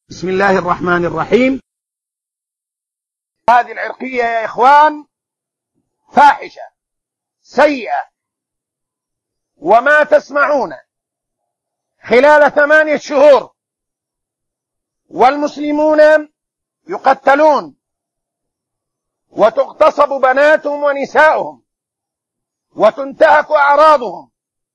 بسم الله الرحمن الرحيم. هذه العرقية يا إخوان فاحشة سيئة، وما تسمعون خلال 8 شهور والمسلمون يقتلون وتغتصب بناتهم ونساؤهم وتنتهك أعراضهم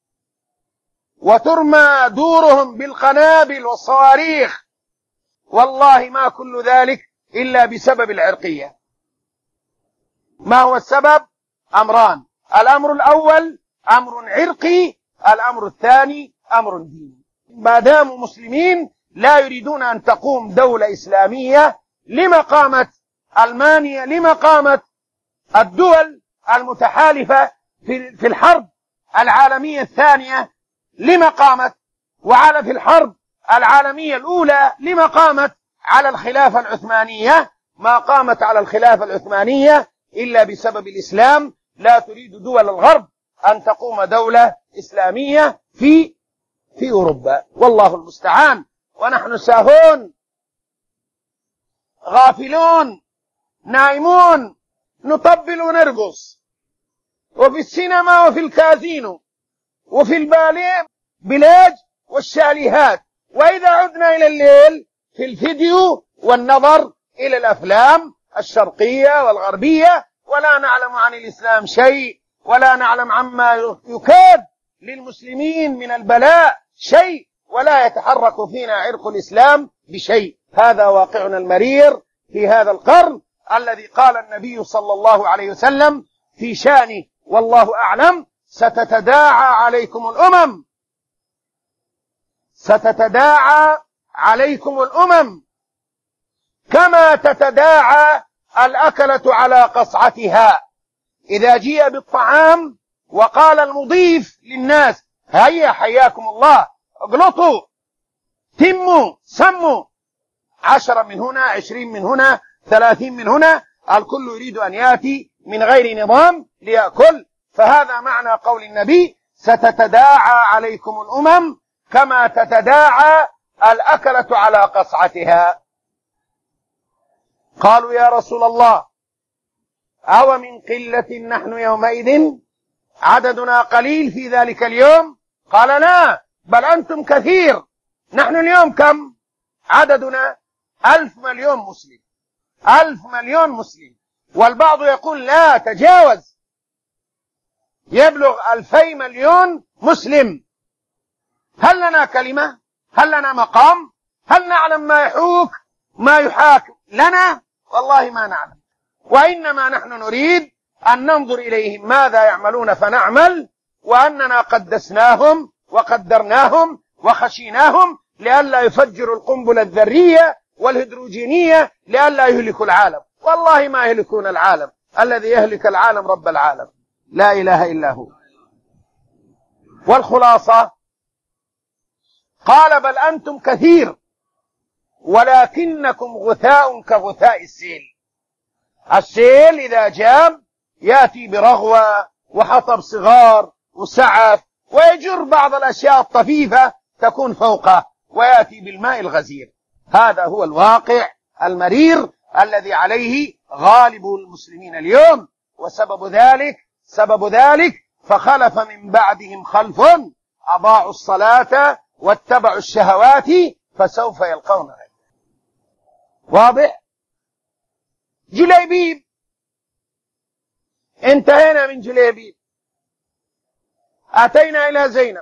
وترمى دورهم بالقنابل والصواريخ، والله ما كل ذلك إلا بسبب العرقية. ما هو السبب؟ أمران: الأمر الأول أمر عرقي، الأمر الثاني أمر ديني. ما داموا مسلمين لا يريدون أن تقوم دولة إسلامية. لما قامت ألمانيا؟ لما قامت الدول المتحالفة في الحرب العالمية الثانية؟ لما قامت؟ وعلى في الحرب العالمية الأولى لما قامت على الخلافة العثمانية؟ ما قامت على الخلافة العثمانية إلا بسبب الإسلام. لا تريد دول الغرب أن تقوم دولة إسلامية في أوروبا، والله المستعان. ونحن ساهون غافلون نائمون، نطبل ونرقص، وفي السينما وفي الكازينو وفي الباليه بلاج والشاليهات، وإذا عدنا إلى الليل في الفيديو والنظر إلى الأفلام الشرقية والغربية، ولا نعلم عن الإسلام شيء، ولا نعلم عما يكاد للمسلمين من البلاء شيء، ولا يتحرك فينا عرق الإسلام بشيء. هذا واقعنا المرير في هذا القرن الذي قال النبي صلى الله عليه وسلم في شأنه والله أعلم: ستتداعى عليكم الأمم، ستتداعى عليكم الأمم كما تتداعى الأكلة على قصعتها. إذا جيء بالطعام وقال المضيف للناس: هيا حياكم الله، اغلطوا، تموا، سموا، 10 من هنا، 20 من هنا، 30 من هنا، الكل يريد أن يأتي من غير نظام ليأكل. فهذا معنى قول النبي: ستتداعى عليكم الأمم كما تتداعى الأكلة على قصعتها. قالوا: يا رسول الله، أو من قلة نحن يومئذ؟ عددنا قليل في ذلك اليوم؟ قال: لا، بل أنتم كثير. نحن اليوم كم عددنا؟ 1,000 مليون مسلم، 1,000 مليون مسلم، والبعض يقول لا، تجاوز، يبلغ 2,000 مليون مسلم. هل لنا كلمة؟ هل لنا مقام؟ هل نعلم ما يحاك لنا؟ والله ما نعلم، وإنما نحن نريد أن ننظر إليهم ماذا يعملون فنعمل، وأننا قدسناهم وقدرناهم وخشيناهم لئلا يفجروا القنبلة الذرية والهيدروجينية لئلا يهلكوا العالم. والله ما يهلكون العالم، الذي يهلك العالم رب العالم، لا إله إلا هو. والخلاصة قال: بل أنتم كثير ولكنكم غثاء كغثاء السيل. السيل إذا جاء يأتي برغوة وحطب صغار وسعف، ويجر بعض الأشياء الطفيفة تكون فوقه، ويأتي بالماء الغزير. هذا هو الواقع المرير الذي عليه غالب المسلمين اليوم. وسبب ذلك فخلف من بعدهم خلف أضاعوا الصلاة واتبعوا الشهوات فسوف يلقون غيا. واضح؟ جليبيب، انتهينا من جليبيب، أتينا إلى زينب.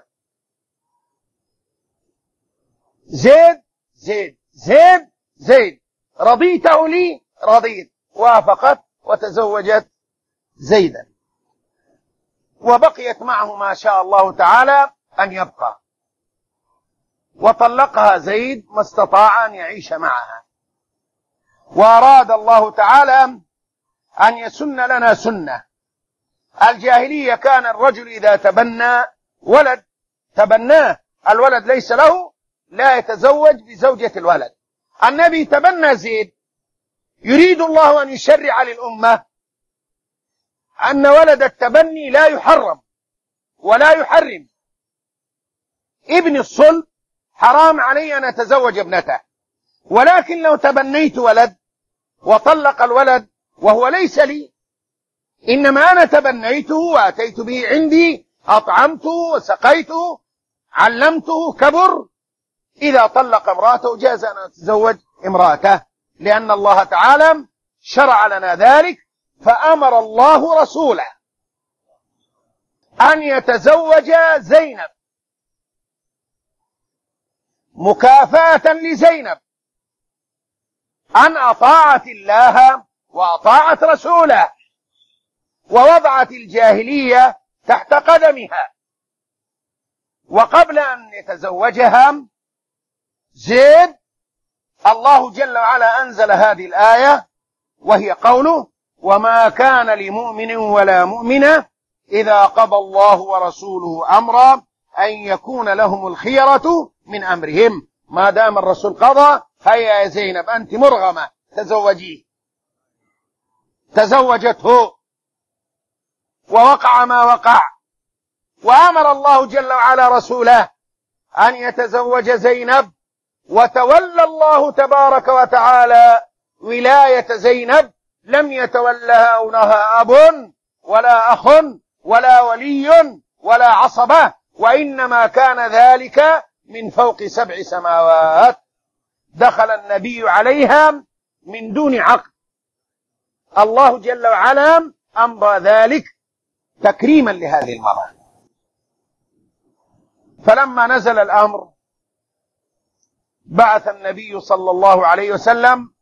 زيد زيد زيد زيد، رضيته لي رضيت، وافقت وتزوجت زيدا، وبقيت معه ما شاء الله تعالى أن يبقى، وطلقها زيد ما استطاع أن يعيش معها. وأراد الله تعالى أن يسن لنا سنة. الجاهلية كان الرجل إذا تبنى ولد تبناه، الولد ليس له، لا يتزوج بزوجة الولد. النبي تبنى زيد، يريد الله أن يشرع للأمة أن ولد التبني لا يحرم ولا يحرم. ابن الصلب حرام علي أن أتزوج ابنته، ولكن لو تبنيت ولد وطلق الولد وهو ليس لي، إنما أنا تبنيته وأتيت به عندي، أطعمته وسقيته علمته كبر، إذا طلق امرأته جاز أن أتزوج امرأته، لأن الله تعالى شرع لنا ذلك. فأمر الله رسوله أن يتزوج زينب مكافأة لزينب أن أطاعت الله وأطاعت رسوله ووضعت الجاهلية تحت قدمها. وقبل أن يتزوجها زيد الله جل وعلا أنزل هذه الآية، وهي قوله: وما كان لمؤمن ولا مؤمنة إذا قضى الله ورسوله أمرا أن يكون لهم الخيرة من أمرهم. ما دام الرسول قضى، هيا يا زينب أنت مرغمة تزوجيه. تزوجته ووقع ما وقع. وأمر الله جل وعلا رسوله أن يتزوج زينب، وتولى الله تبارك وتعالى ولاية زينب، لم يتولها أب ولا أخ ولا ولي ولا عصبة، وإنما كان ذلك من فوق 7 سماوات. دخل النبي عليها من دون عقد، الله جل وعلا أمضى ذلك تكريما لهذه المرأة. فلما نزل الأمر بعث النبي صلى الله عليه وسلم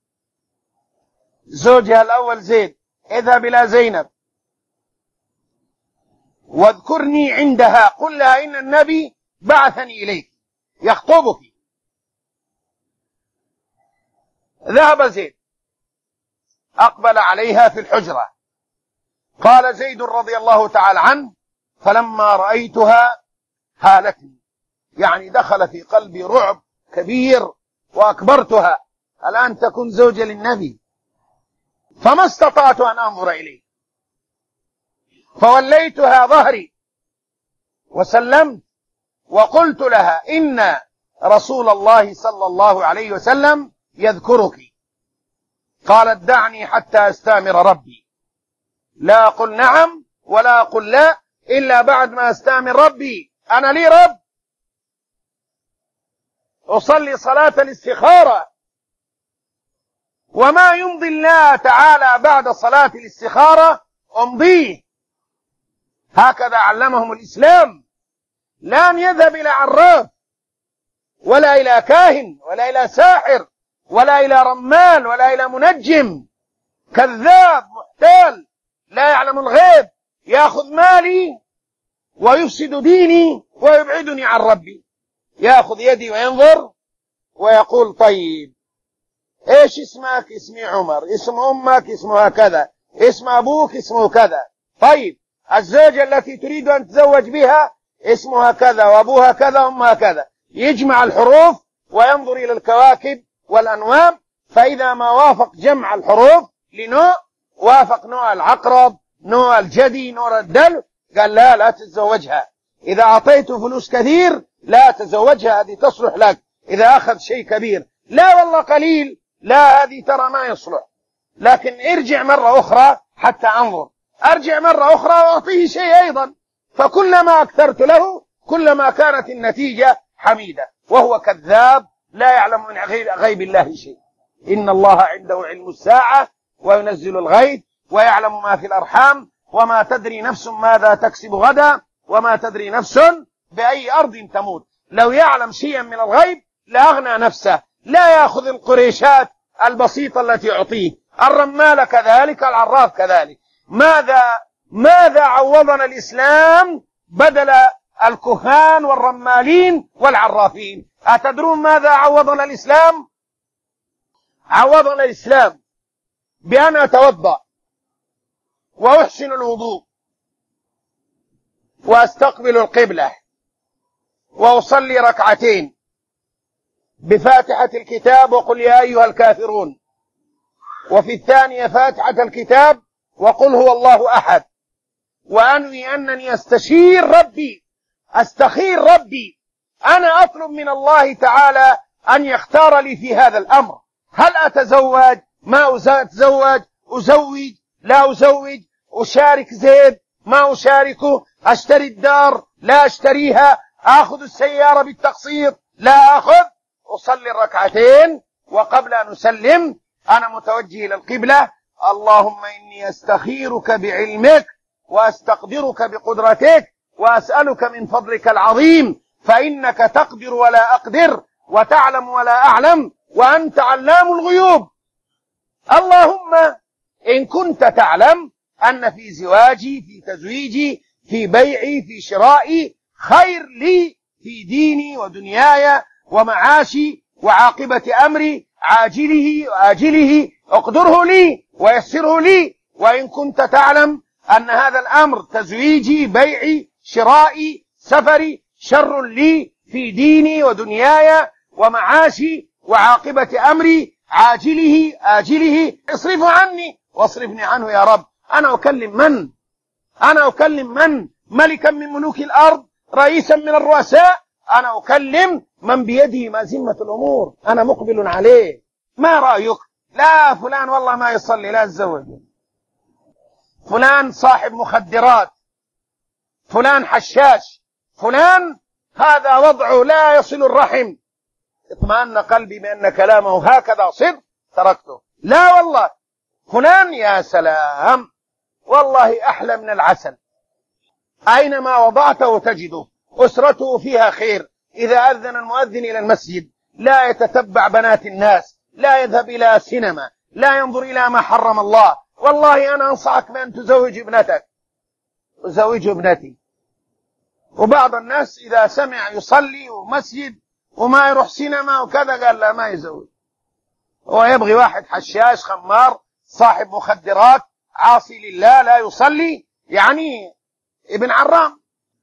زوجها الأول زيد: اذهب إلى زينب واذكرني عندها، قل لها إن النبي بعثني إليك يخطبك. ذهب زيد أقبل عليها في الحجرة. قال زيد رضي الله تعالى عنه: فلما رأيتها هالتني، يعني دخل في قلبي رعب كبير، وأكبرتها، الآن تكون زوجة للنبي، فما استطعت أن أنظر إليه، فوليتها ظهري وسلمت، وقلت لها: إن رسول الله صلى الله عليه وسلم يذكرك. قالت: دعني حتى أستأمر ربي، لا أقول نعم ولا أقول لا إلا بعد ما أستأمر ربي، أنا لي رب، أصلي صلاة الاستخارة، وما يمضي الله تعالى بعد صلاة الاستخارة أمضيه. هكذا علمهم الإسلام. لم يذهب إلى عراف ولا إلى كاهن ولا إلى ساحر ولا إلى رمال ولا إلى منجم كذاب محتال لا يعلم الغيب، يأخذ مالي ويفسد ديني ويبعدني عن ربي. يأخذ يدي وينظر ويقول: طيب ايش اسمك؟ اسمي عمر. اسم امك؟ اسمها كذا. اسم ابوك؟ اسمه كذا. طيب الزوجة التي تريد ان تتزوج بها اسمها كذا وابوها كذا وامها كذا. يجمع الحروف وينظر الى الكواكب والانوام، فاذا ما وافق جمع الحروف لنوع، وافق نوع العقرب، نوع الجدي، نوع الدلو، قال: لا تتزوجها. اذا اعطيته فلوس كثير لا تزوجها، هذه تصلح لك. اذا اخذ شيء كبير، لا والله قليل، لا هذه ترى ما يصلح. لكن ارجع مرة أخرى حتى أنظر، أرجع مرة أخرى وأعطيه شيء أيضا. فكلما أكثرت له كلما كانت النتيجة حميدة، وهو كذاب لا يعلم من غيب الله شيء. إن الله عنده علم الساعة وينزل الغيث ويعلم ما في الأرحام وما تدري نفس ماذا تكسب غدا وما تدري نفس بأي أرض تموت. لو يعلم شيئا من الغيب لأغنى نفسه، لا يأخذ القريشات البسيطة التي يعطيه. الرمال كذلك، العراف كذلك. ماذا عوضنا الإسلام بدل الكهان والرمالين والعرافين؟ أتدرون ماذا عوضنا الإسلام؟ عوضنا الإسلام بأن أتوضأ وأحسن الوضوء وأستقبل القبلة وأصلي ركعتين بفاتحة الكتاب وقل يا أيها الكافرون، وفي الثانية فاتحة الكتاب وقل هو الله أحد، وأنوي أنني أستخير ربي، أنا أطلب من الله تعالى أن يختار لي في هذا الأمر. هل أتزوج؟ ما أتزوج؟ أزوج؟ لا أزوج؟ أشارك زيد؟ ما أشاركه؟ أشتري الدار؟ لا أشتريها؟ أخذ السيارة بالتقسيط؟ لا أخذ؟ أصلي الركعتين، وقبل أن أسلم أنا متوجه إلى القبلة: اللهم إني أستخيرك بعلمك وأستقدرك بقدرتك وأسألك من فضلك العظيم، فإنك تقدر ولا أقدر وتعلم ولا أعلم وأنت علام الغيوب. اللهم إن كنت تعلم أن في زواجي، في تزويجي، في بيعي، في شرائي خير لي في ديني ودنياي ومعاشي وعاقبة أمري عاجله وآجله، اقدره لي ويسره لي. وإن كنت تعلم أن هذا الأمر، تزويجي، بيعي، شرائي، سفري، شر لي في ديني ودنياي ومعاشي وعاقبة أمري عاجله آجله، اصرفه عني واصرفني عنه يا رب. أنا أكلم من؟ أنا أكلم من؟ ملكا من ملوك الأرض؟ رئيسا من الرؤساء؟ أنا أكلم من بيده مازمة الأمور، أنا مقبل عليه. ما رأيك؟ لا فلان والله ما يصلي، لا يتزوج. فلان صاحب مخدرات، فلان حشاش، فلان هذا وضعه لا يصل الرحم. اطمأن قلبي بأن كلامه هكذا صدق تركته. لا والله فلان يا سلام والله أحلى من العسل، أينما وضعته تجده، أسرته فيها خير، إذا أذن المؤذن إلى المسجد لا يتتبع بنات الناس، لا يذهب إلى سينما، لا ينظر إلى ما حرم الله. والله أنا أنصحك بأن تزوج ابنتك. أزوج ابنتي. وبعض الناس إذا سمع يصلي ومسجد وما يروح سينما وكذا قال لا ما يزوج. هو يبغي واحد حشاش، خمار، صاحب مخدرات، عاصي لله، لا يصلي، يعني ابن عرام.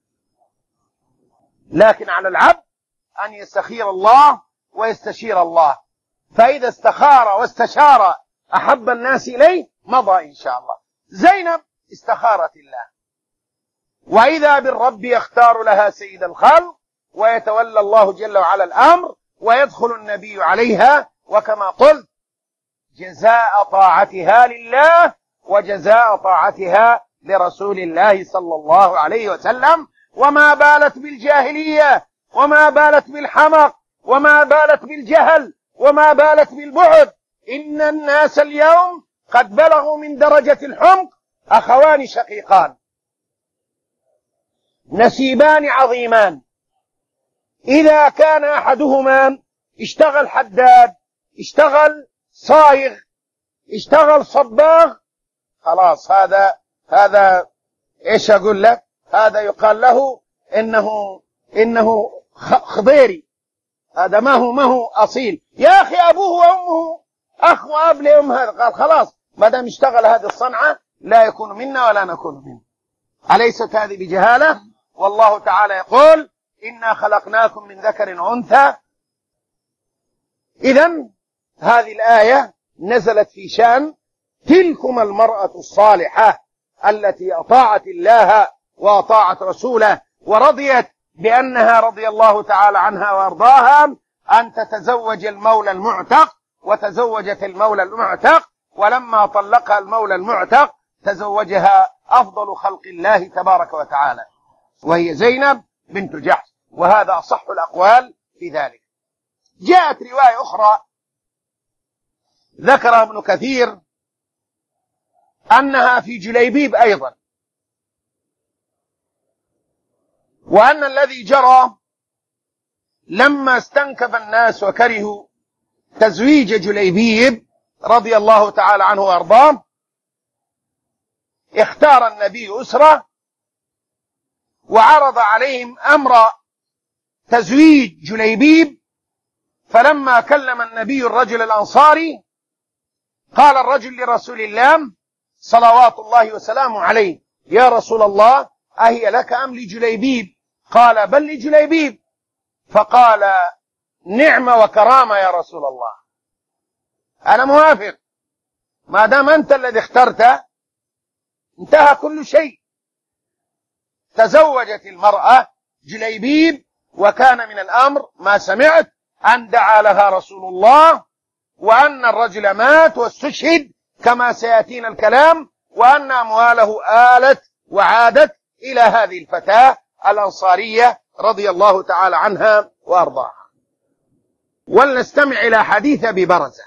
لكن على العبد أن يستخير الله ويستشير الله، فإذا استخار واستشار أحب الناس إليه مضى إن شاء الله. زينب استخارت الله، وإذا بالرب يختار لها سيد الخلق، ويتولى الله جل وعلا الأمر، ويدخل النبي عليها، وكما قلت جزاء طاعتها لله وجزاء طاعتها لرسول الله صلى الله عليه وسلم. وما بالت بالجاهلية، وما بالت بالحمق، وما بالت بالجهل، وما بالت بالبعد. إن الناس اليوم قد بلغوا من درجة الحمق أخوان شقيقان، نسيبان عظيمان، إذا كان أحدهما اشتغل حداد، اشتغل صايغ، اشتغل صباغ، خلاص هذا ايش اقول لك، هذا يقال له انه خضيري، هذا ما هو اصيل. يا اخي ابوه وامه اخ واب لام، هذا قال خلاص ما دام اشتغل هذه الصنعه لا يكون منا ولا نكون منه. أليست هذه بجهاله؟ والله تعالى يقول إنا خلقناكم من ذكر وأنثى. إذن هذه الآية نزلت في شأن تلكم المرأة الصالحة التي أطاعت الله وأطاعت رسوله، ورضيت بأنها رضي الله تعالى عنها وأرضاها أن تتزوج المولى المعتق، وتزوجت المولى المعتق، ولما طلقها المولى المعتق تزوجها أفضل خلق الله تبارك وتعالى، وهي زينب بنت جحش، وهذا أصح الأقوال في ذلك. جاءت رواية أخرى ذكرها ابن كثير أنها في جليبيب أيضا، وأن الذي جرى لما استنكف الناس وكرهوا تزويج جليبيب رضي الله تعالى عنه وأرضاه، اختار النبي أسرة وعرض عليهم أمر تزويج جليبيب. فلما كلم النبي الرجل الأنصاري قال الرجل لرسول الله صلوات الله وسلامه عليه: يا رسول الله أهي لك أم لجليبيب؟ قال: بل لجليبيب. فقال: نعمة وكرامة يا رسول الله، أنا موافق، ما دام أنت الذي اخترت انتهى كل شيء. تزوجت المرأة جليبيب، وكان من الأمر ما سمعت أن دعا لها رسول الله، وأن الرجل مات واستشهد كما سيأتينا الكلام، وأن أمواله آلت وعادت إلى هذه الفتاة الأنصارية رضي الله تعالى عنها وأرضاها. ولنستمع إلى حديث أبي برزة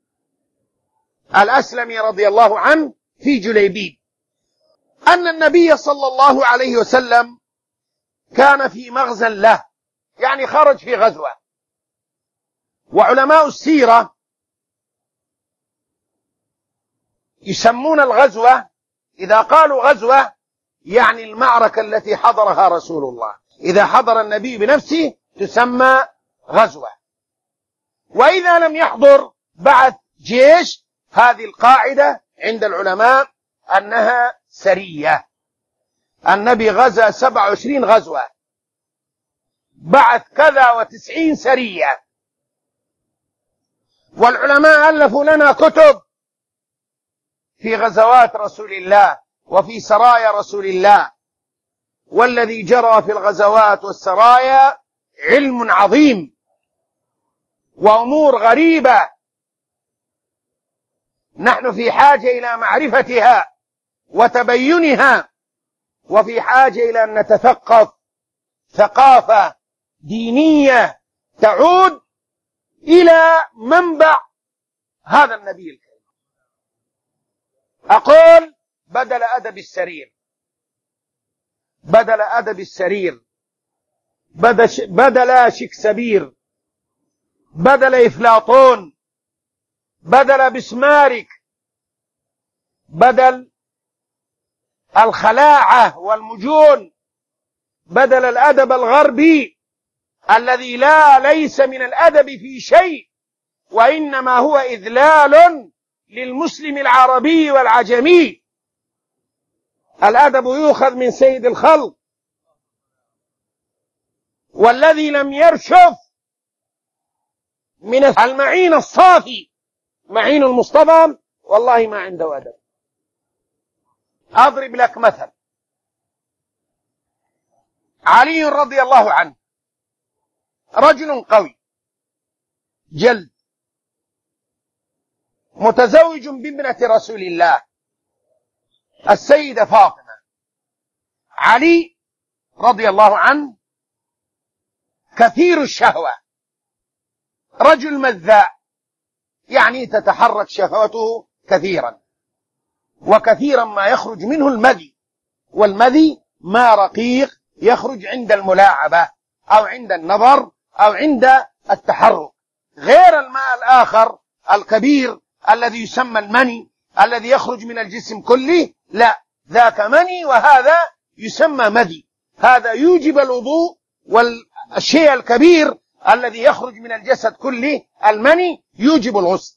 الأسلمي رضي الله عنه في جليبيب أن النبي صلى الله عليه وسلم كان في مغزى له، يعني خرج في غزوة. وعلماء السيرة يسمون الغزوة، إذا قالوا غزوة يعني المعركة التي حضرها رسول الله، إذا حضر النبي بنفسه تسمى غزوة، وإذا لم يحضر بعث جيش، هذه القاعدة عند العلماء أنها سرية. النبي غزا 27 غزوة، بعث كذا و90 سرية. والعلماء ألفوا لنا كتب في غزوات رسول الله وفي سرايا رسول الله، والذي جرى في الغزوات والسرايا علم عظيم وأمور غريبة نحن في حاجة إلى معرفتها وتبينها، وفي حاجة إلى أن نتثقف ثقافة دينية تعود إلى منبع هذا النبي الكريم. أقول بدل أدب السرير، بدل أدب السرير، بدل شكسبير، بدل إفلاطون، بدل بسمارك، بدل الخلاعة والمجون، بدل الأدب الغربي الذي ليس من الأدب في شيء، وإنما هو إذلال للمسلم العربي والعجمي. الأدب يؤخذ من سيد الخلق، والذي لم يرشف من المعين الصافي معين المصطفى والله ما عنده أدب. أضرب لك مثل، علي رضي الله عنه رجل قوي جلد، متزوج بابنة رسول الله السيدة فاطمة. علي رضي الله عنه كثير الشهوة، رجل مذاء، يعني تتحرك شهوته كثيرا، وكثيرا ما يخرج منه المذي، والمذي ما رقيق يخرج عند الملاعبة أو عند النظر أو عند التحرك، غير الماء الآخر الكبير الذي يسمى المني الذي يخرج من الجسم كله، لا، ذاك مني وهذا يسمى مذي. هذا يوجب الوضوء، والشيء الكبير الذي يخرج من الجسد كله المني يوجب الغسل.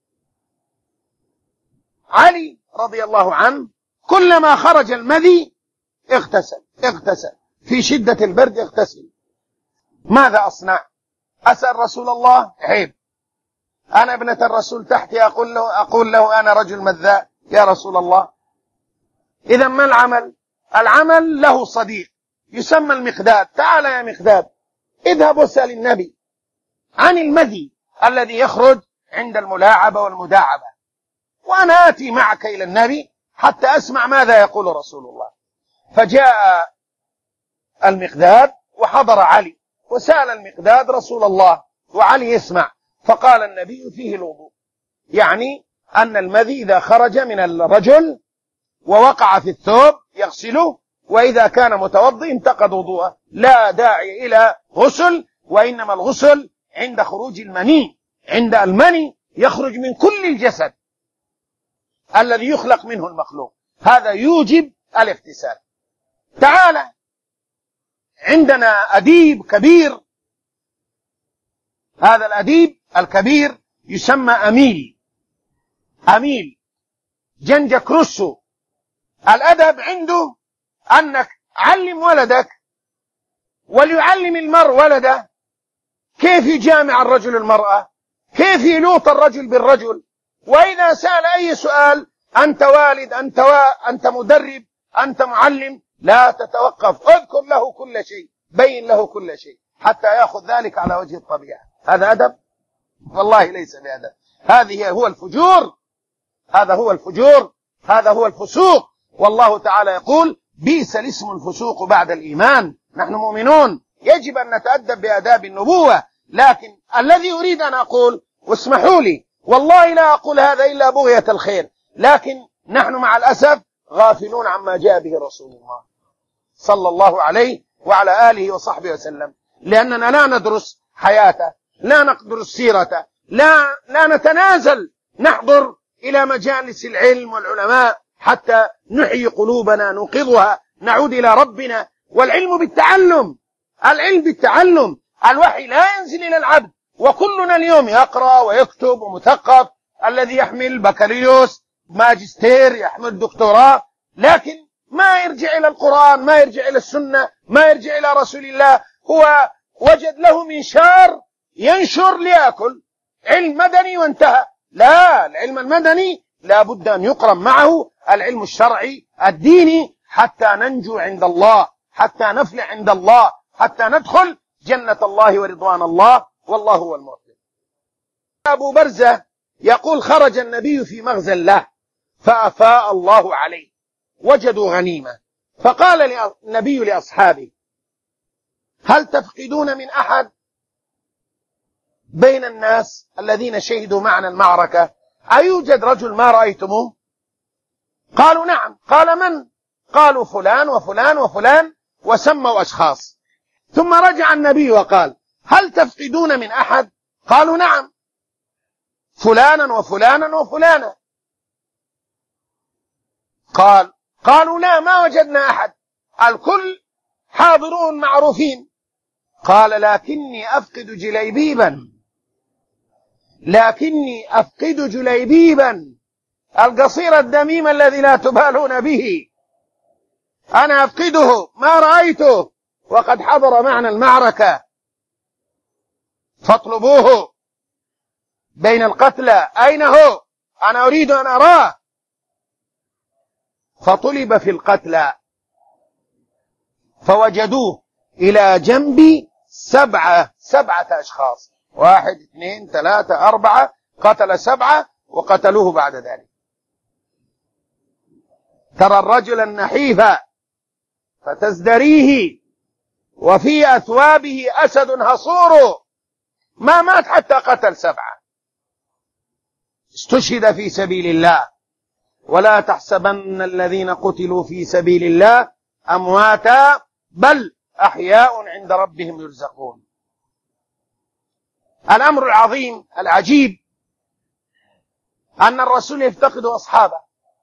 علي رضي الله عنه كلما خرج المذي اغتسل، في شدة البرد اغتسل. ماذا أصنع؟ أسأل رسول الله؟ عيب، أنا ابنة الرسول تحتي أقول له أنا رجل مذاء يا رسول الله. إذا ما العمل؟ العمل له صديق يسمى المقداد. تعال يا مقداد، اذهب واسأل النبي عن المذي الذي يخرج عند الملاعبة والمداعبة، وأنا آتي معك إلى النبي حتى أسمع ماذا يقول رسول الله. فجاء المقداد وحضر علي وسأل المقداد رسول الله، وعلي يسمع. فقال النبي فيه الوضوء، يعني أن المذي إذا خرج من الرجل ووقع في الثوب يغسله، وإذا كان متوضئ انتقض وضوءه، لا داعي إلى غسل، وإنما الغسل عند خروج المني. عند المني يخرج من كل الجسد الذي يخلق منه المخلوق، هذا يوجب الاغتسال. تعالى، عندنا أديب كبير، هذا الأديب الكبير يسمى أميل جنجك روسو. الأدب عنده أنك علم ولدك وليعلم المرء ولده كيف يجامع الرجل المرأة، كيف يلوط الرجل بالرجل. وإذا سأل أي سؤال، أنت والد، أنت مدرب، أنت معلم، لا تتوقف، اذكر له كل شيء، بين له كل شيء حتى يأخذ ذلك على وجه الطبيعة. هذا أدب؟ والله ليس بأدب. هو الفجور، هذا هو الفجور، هذا هو الفسوق. والله تعالى يقول بئس الاسم الفسوق بعد الإيمان. نحن مؤمنون، يجب أن نتأدب بآداب النبوة. لكن الذي أريد أن أقول، واسمحوا لي والله لا أقول هذا إلا بغية الخير، لكن نحن مع الأسف غافلون عما جاء به رسول الله صلى الله عليه وعلى آله وصحبه وسلم، لأننا لا ندرس حياته، لا ندرس سيرته، لا نتنازل نحضر إلى مجالس العلم والعلماء حتى نحيي قلوبنا، نوقظها، نعود إلى ربنا. والعلم بالتعلم، العلم بالتعلم. الوحي لا ينزل إلى العبد، وكلنا اليوم يقرأ ويكتب ومثقف، الذي يحمل بكالوريوس، ماجستير، يحمل دكتوراه، لكن ما يرجع إلى القرآن، ما يرجع إلى السنة، ما يرجع إلى رسول الله. هو وجد له منشار ينشر ليأكل، علم مدني وانتهى. لا، العلم المدني لا بد أن يقرن معه العلم الشرعي الديني حتى ننجو عند الله، حتى نفلح عند الله، حتى ندخل جنة الله ورضوان الله، والله هو الموفق. أبو برزة يقول خرج النبي في مغزى له فأفاء الله عليه، وجدوا غنيمة، فقال النبي لأصحابه هل تفقدون من أحد بين الناس الذين شهدوا معنا المعركة؟ أيوجد رجل ما رأيتموه؟ قالوا نعم. قال من؟ قالوا فلان وفلان وفلان، وسموا أشخاص. ثم رجع النبي وقال هل تفقدون من أحد؟ قالوا نعم، فلانا وفلانا وفلانا. قالوا لا، ما وجدنا أحد، الكل حاضرون معروفين. قال لكني أفقد جليبيبا القصير الدميم الذي لا تبالون به، أنا أفقده، ما رأيته وقد حضر معنا المعركة، فاطلبوه بين القتلى، أين هو؟ أنا أريد أن أراه. فطلب في القتلى فوجدوه إلى جنب سبعة أشخاص، 1 2 3 4، قتل 7 وقتلوه بعد ذلك. ترى الرجل النحيف فتزدريه وفي أثوابه أسد هصور، ما مات حتى قتل 7، استشهد في سبيل الله. ولا تحسبن الذين قتلوا في سبيل الله أمواتا بل أحياء عند ربهم يرزقون. الأمر العظيم العجيب أن الرسول يفتقد أصحابه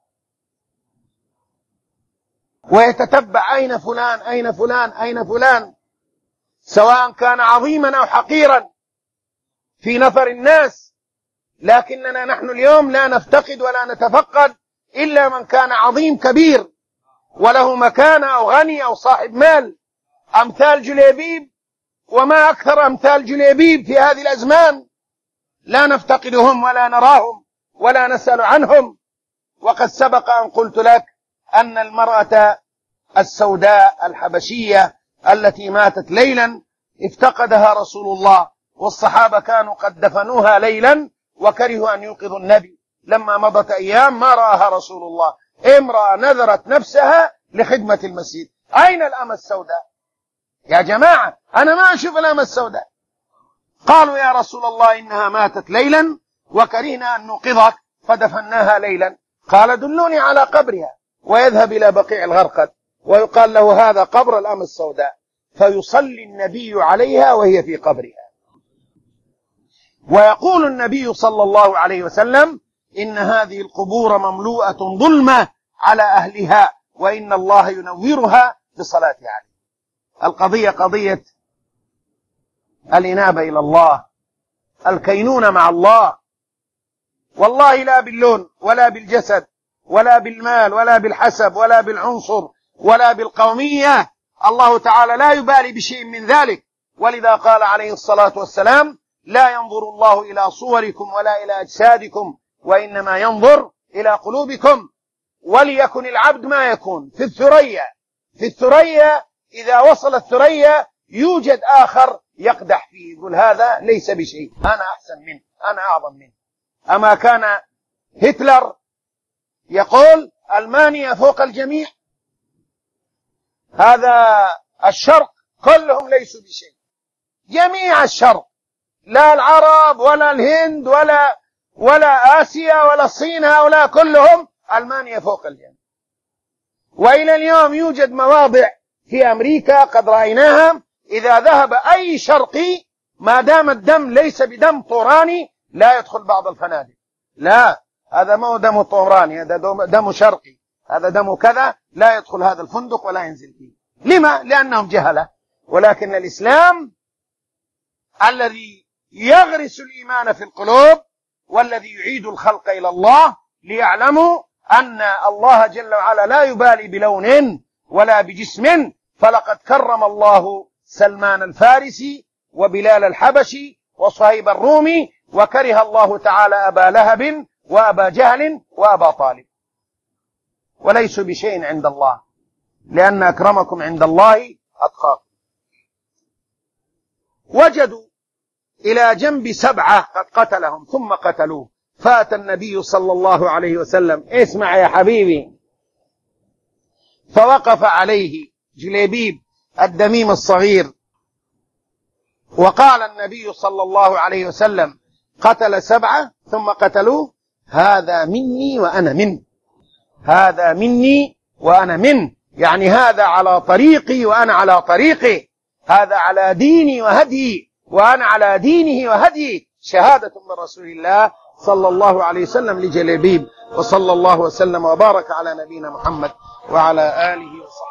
ويتتبع أين فلان أين فلان أين فلان، سواء كان عظيما أو حقيرا في نفر الناس. لكننا نحن اليوم لا نفتقد ولا نتفقد إلا من كان عظيم كبير وله مكانة أو غني أو صاحب مال، أمثال جليبيب وما أكثر أمثال جليبيب في هذه الأزمان، لا نفتقدهم ولا نراهم ولا نسأل عنهم. وقد سبق أن قلت لك أن المرأة السوداء الحبشية التي ماتت ليلا افتقدها رسول الله، والصحابة كانوا قد دفنوها ليلا وكرهوا أن يوقظوا النبي. لما مضت أيام ما رآها رسول الله، امرأة نذرت نفسها لخدمة المسجد. أين الأمة السوداء يا جماعة؟ أنا ما أشوف الأمة السوداء. قالوا يا رسول الله إنها ماتت ليلا وكرهنا أن نوقظك فدفناها ليلا. قال دلوني على قبرها، ويذهب إلى بقيع الغرقد ويقال له هذا قبر الأمة السوداء، فيصلي النبي عليها وهي في قبرها. ويقول النبي صلى الله عليه وسلم إن هذه القبور مملوءة ظلمة على أهلها وإن الله ينورها بصلاة عليه. القضية قضية الإنابة إلى الله، الكينونة مع الله. والله لا باللون ولا بالجسد ولا بالمال ولا بالحسب ولا بالعنصر ولا بالقومية، الله تعالى لا يبالي بشيء من ذلك. ولذا قال عليه الصلاة والسلام لا ينظر الله إلى صوركم ولا إلى أجسادكم وإنما ينظر إلى قلوبكم. وليكن العبد ما يكون في الثريا، إذا وصل الثريا يوجد آخر يقدح فيه، يقول هذا ليس بشيء، أنا أحسن منه، أنا أعظم منه. أما كان هتلر يقول ألمانيا فوق الجميع؟ هذا الشرق كلهم ليسوا بشيء، جميع الشرق، لا العرب ولا الهند ولا آسيا ولا الصين، هؤلاء كلهم ألمانيا فوق الجميع. وإلى اليوم يوجد مواضع في أمريكا قد رأيناها، إذا ذهب أي شرقي ما دام الدم ليس بدم طوراني لا يدخل بعض الفنادق. لا، هذا ما هو دم طوراني، هذا دم شرقي، هذا دم كذا، لا يدخل هذا الفندق ولا ينزل فيه. لما؟ لأنهم جهلة. ولكن الإسلام الذي يغرس الإيمان في القلوب والذي يعيد الخلق إلى الله ليعلموا أن الله جل وعلا لا يبالي بلون ولا بجسم، فلقد كرم الله سلمان الفارسي وبلال الحبشي وصهيب الرومي، وكره الله تعالى أبا لهب وأبا جهل وأبا طالب، وليسوا بشيء عند الله، لأن أكرمكم عند الله أتقاكم. وجدوا إلى جنب 7 قد قتلهم ثم قتلوه، فأتى النبي صلى الله عليه وسلم، اسمع يا حبيبي، فوقف عليه جليبيب الدميم الصغير، وقال النبي صلى الله عليه وسلم قتل 7 ثم قتلوه، هذا مني وأنا منه، هذا مني وأنا منه، يعني هذا على طريقي وأنا على طريقه، هذا على ديني وهدي وأنا على دينه وهدي، شهادة من رسول الله صلى الله عليه وسلم لجليبيب. وصلى الله وسلم وبارك على نبينا محمد وعلى آله وصحبه.